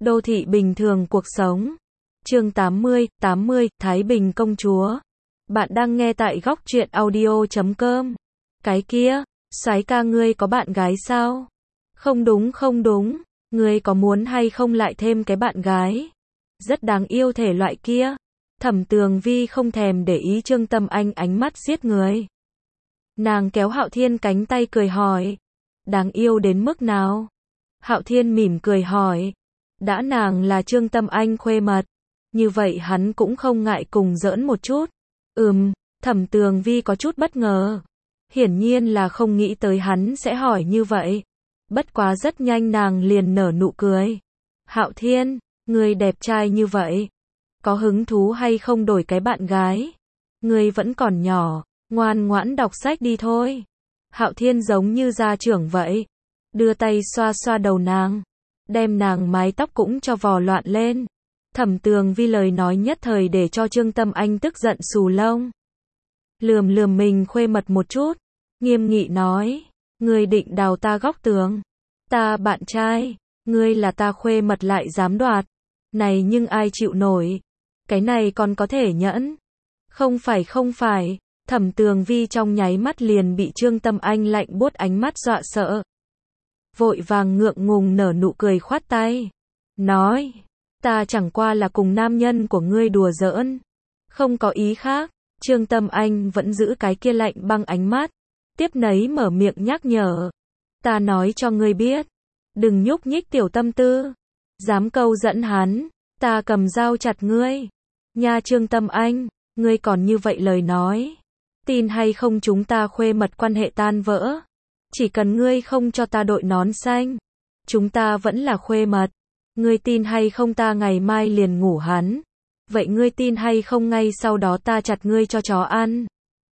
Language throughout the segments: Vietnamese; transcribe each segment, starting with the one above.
Đô thị bình thường cuộc sống. Chương 80, Thái Bình công chúa. Bạn đang nghe tại góc truyện audio.com. Cái kia, soái ca ngươi có bạn gái sao? Không đúng, ngươi có muốn hay không lại thêm cái bạn gái? Rất đáng yêu thể loại kia. Thẩm Tường Vi không thèm để ý Trương Tâm Anh ánh mắt giết người. Nàng kéo Hạo Thiên cánh tay cười hỏi. Đáng yêu đến mức nào? Hạo Thiên mỉm cười hỏi. Đã nàng là Trương Tâm Anh khuê mật, như vậy hắn cũng không ngại cùng giỡn một chút. Thẩm Tường Vi có chút bất ngờ. Hiển nhiên là không nghĩ tới hắn sẽ hỏi như vậy. Bất quá rất nhanh nàng liền nở nụ cười. Hạo Thiên, ngươi đẹp trai như vậy, có hứng thú hay không đổi cái bạn gái? Ngươi vẫn còn nhỏ, ngoan ngoãn đọc sách đi thôi. Hạo Thiên giống như gia trưởng vậy, đưa tay xoa xoa đầu nàng, đem nàng mái tóc cũng cho vò loạn lên. Thẩm Tường Vi lời nói nhất thời để cho Trương Tâm Anh tức giận xù lông. Lườm mình khuê mật một chút, nghiêm nghị nói, ngươi định đào ta góc tường? Ta bạn trai, ngươi là ta khuê mật lại dám đoạt, này nhưng ai chịu nổi? Cái này còn có thể nhẫn? Không phải, Thẩm Tường Vi trong nháy mắt liền bị Trương Tâm Anh lạnh buốt ánh mắt dọa sợ. Vội vàng ngượng ngùng nở nụ cười khoát tay, nói, ta chẳng qua là cùng nam nhân của ngươi đùa giỡn, không có ý khác. Trương Tâm Anh vẫn giữ cái kia lạnh băng ánh mắt, tiếp nấy mở miệng nhắc nhở, ta nói cho ngươi biết, đừng nhúc nhích tiểu tâm tư, dám câu dẫn hắn, ta cầm dao chặt ngươi. Nha Trương Tâm Anh, ngươi còn như vậy lời nói, tin hay không chúng ta khuê mật quan hệ tan vỡ. Chỉ cần ngươi không cho ta đội nón xanh, chúng ta vẫn là khuê mật. Ngươi tin hay không ta ngày mai liền ngủ hắn? Vậy ngươi tin hay không ngay sau đó ta chặt ngươi cho chó ăn?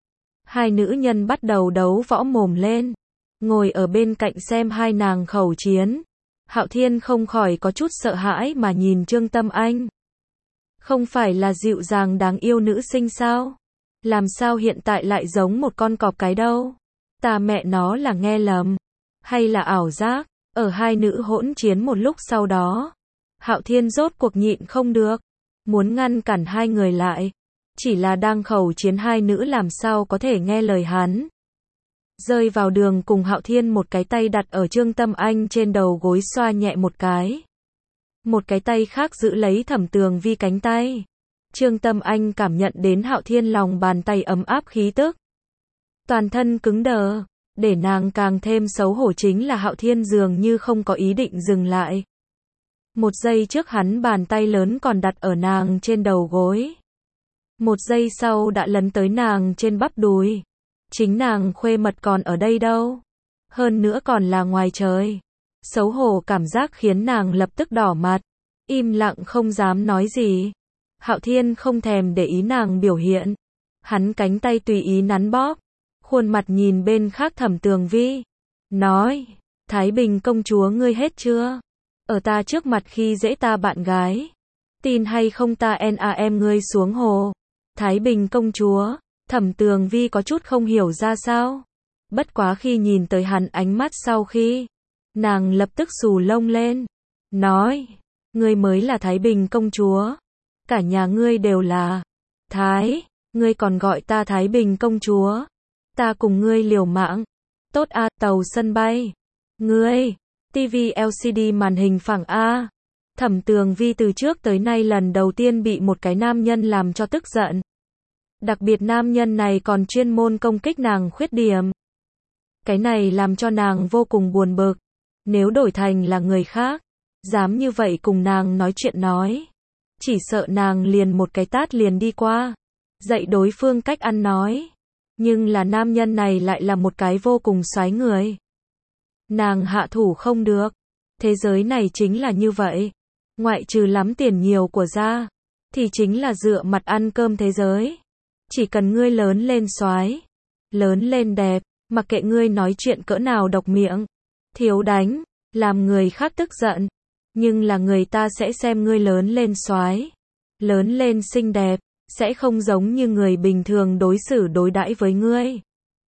Hai nữ nhân bắt đầu đấu võ mồm lên, ngồi ở bên cạnh xem hai nàng khẩu chiến. Hạo Thiên không khỏi có chút sợ hãi mà nhìn Trương Tâm Anh. Không phải là dịu dàng đáng yêu nữ sinh sao? Làm sao hiện tại lại giống một con cọp cái đâu? Ta mẹ nó là nghe lầm, hay là ảo giác? Ở hai nữ hỗn chiến một lúc sau đó, Hạo Thiên rốt cuộc nhịn không được, muốn ngăn cản hai người lại. Chỉ là đang khẩu chiến hai nữ làm sao có thể nghe lời hắn. Rơi vào đường cùng Hạo Thiên một cái tay đặt ở Trương Tâm Anh trên đầu gối xoa nhẹ một cái. Một cái tay khác giữ lấy Thẩm Tường Vi cánh tay. Trương Tâm Anh cảm nhận đến Hạo Thiên lòng bàn tay ấm áp khí tức. Toàn thân cứng đờ, để nàng càng thêm xấu hổ chính là Hạo Thiên dường như không có ý định dừng lại. Một giây trước hắn bàn tay lớn còn đặt ở nàng trên đầu gối. Một giây sau đã lấn tới nàng trên bắp đùi. Chính nàng khuê mật còn ở đây đâu. Hơn nữa còn là ngoài trời. Xấu hổ cảm giác khiến nàng lập tức đỏ mặt. Im lặng không dám nói gì. Hạo Thiên không thèm để ý nàng biểu hiện. Hắn cánh tay tùy ý nắn bóp. Khuôn mặt nhìn bên khác Thẩm Tường Vi. Nói, Thái Bình công chúa ngươi hết chưa? Ở ta trước mặt khi dễ ta bạn gái. Tin hay không ta NAM ngươi xuống hồ. Thái Bình công chúa, Thẩm Tường Vi có chút không hiểu ra sao. Bất quá khi nhìn tới hắn ánh mắt sau khi, nàng lập tức xù lông lên. Nói, ngươi mới là Thái Bình công chúa. Cả nhà ngươi đều là Thái, ngươi còn gọi ta Thái Bình công chúa. Ta cùng ngươi liều mạng. Tốt a, tàu sân bay. Ngươi, TV LCD màn hình phẳng a. Thẩm Tường Vi từ trước tới nay lần đầu tiên bị một cái nam nhân làm cho tức giận. Đặc biệt nam nhân này còn chuyên môn công kích nàng khuyết điểm. Cái này làm cho nàng vô cùng buồn bực. Nếu đổi thành là người khác, dám như vậy cùng nàng nói chuyện nói, chỉ sợ nàng liền một cái tát liền đi qua, dạy đối phương cách ăn nói. Nhưng là nam nhân này lại là một cái vô cùng soái người. Nàng hạ thủ không được. Thế giới này chính là như vậy. Ngoại trừ lắm tiền nhiều của ra, thì chính là dựa mặt ăn cơm thế giới. Chỉ cần ngươi lớn lên soái, lớn lên đẹp, mặc kệ ngươi nói chuyện cỡ nào độc miệng, thiếu đánh, làm người khác tức giận. Nhưng là người ta sẽ xem ngươi lớn lên soái, lớn lên xinh đẹp, sẽ không giống như người bình thường đối xử đối đãi với ngươi.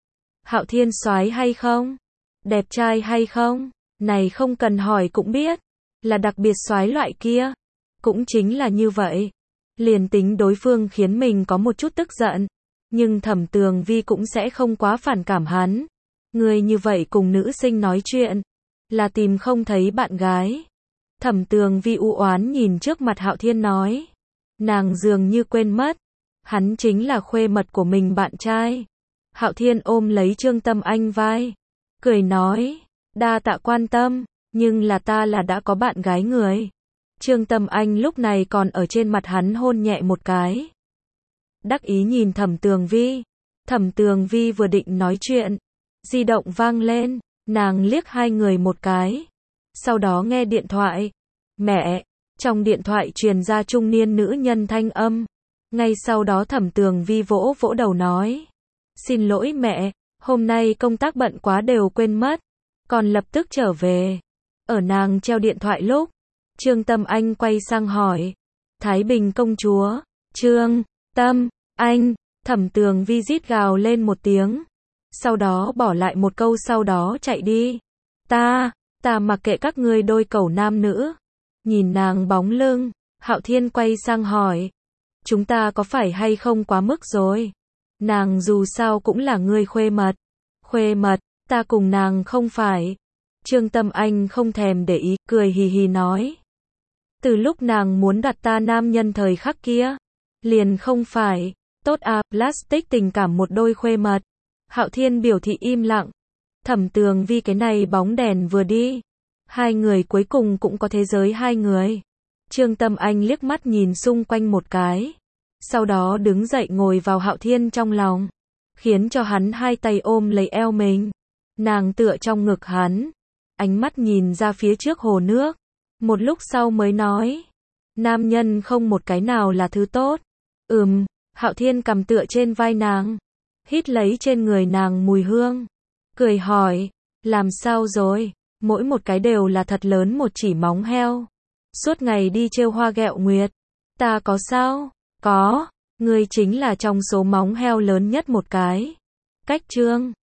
Hạo Thiên soái hay không? Đẹp trai hay không? Này không cần hỏi cũng biết. là đặc biệt soái loại kia. Cũng chính là như vậy. Liền tính đối phương khiến mình có một chút tức giận, nhưng Thẩm Tường Vi cũng sẽ không quá phản cảm hắn. Người như vậy cùng nữ sinh nói chuyện, là tìm không thấy bạn gái. Thẩm Tường Vi u oán nhìn trước mặt Hạo Thiên nói. Nàng dường như quên mất. Hắn chính là khuê mật của mình bạn trai. Hạo Thiên ôm lấy Trương Tâm Anh vai. Cười nói. Đa tạ quan tâm, nhưng là ta là đã có bạn gái người. Trương Tâm Anh lúc này còn ở trên mặt hắn hôn nhẹ một cái. Đắc ý nhìn Thẩm Tường Vi. Thẩm Tường Vi vừa định nói chuyện. Di động vang lên, nàng liếc hai người một cái. Sau đó nghe điện thoại. Mẹ, trong điện thoại truyền ra trung niên nữ nhân thanh âm. Ngay sau đó Thẩm Tường Vi vỗ vỗ đầu nói. Xin lỗi mẹ, hôm nay công tác bận quá đều quên mất. Còn lập tức trở về. Ở nàng treo điện thoại lúc, Trương Tâm Anh quay sang hỏi. Thái Bình công chúa, Trương Tâm Anh, Thẩm Tường Vi rít gào lên một tiếng. Sau đó bỏ lại một câu sau đó chạy đi. Ta mặc kệ các ngươi đôi cẩu nam nữ. Nhìn nàng bóng lưng, Hạo Thiên quay sang hỏi. Chúng ta có phải hay không quá mức rồi? Nàng dù sao cũng là người khuê mật. Khuê mật, ta cùng nàng không phải. Trương Tâm Anh không thèm để ý, cười hì hì nói. Từ lúc nàng muốn đặt ta nam nhân thời khắc kia, liền không phải. Tốt à, plastic tình cảm một đôi khuê mật. Hạo Thiên biểu thị im lặng. Thẩm Tường Vi cái này bóng đèn vừa đi. Hai người cuối cùng cũng có thế giới hai người. Trương Tâm Anh liếc mắt nhìn xung quanh một cái. Sau đó đứng dậy ngồi vào Hạo Thiên trong lòng. Khiến cho hắn hai tay ôm lấy eo mình. Nàng tựa trong ngực hắn. Ánh mắt nhìn ra phía trước hồ nước. Một lúc sau mới nói. Nam nhân không một cái nào là thứ tốt. Hạo Thiên cầm tựa trên vai nàng. Hít lấy trên người nàng mùi hương. Cười hỏi. Làm sao rồi? Mỗi một cái đều là thật lớn một chỉ móng heo. Suốt ngày đi trêu hoa ghẹo nguyệt. Ta có sao? Có. Ngươi chính là trong số móng heo lớn nhất một cái. Cách Trương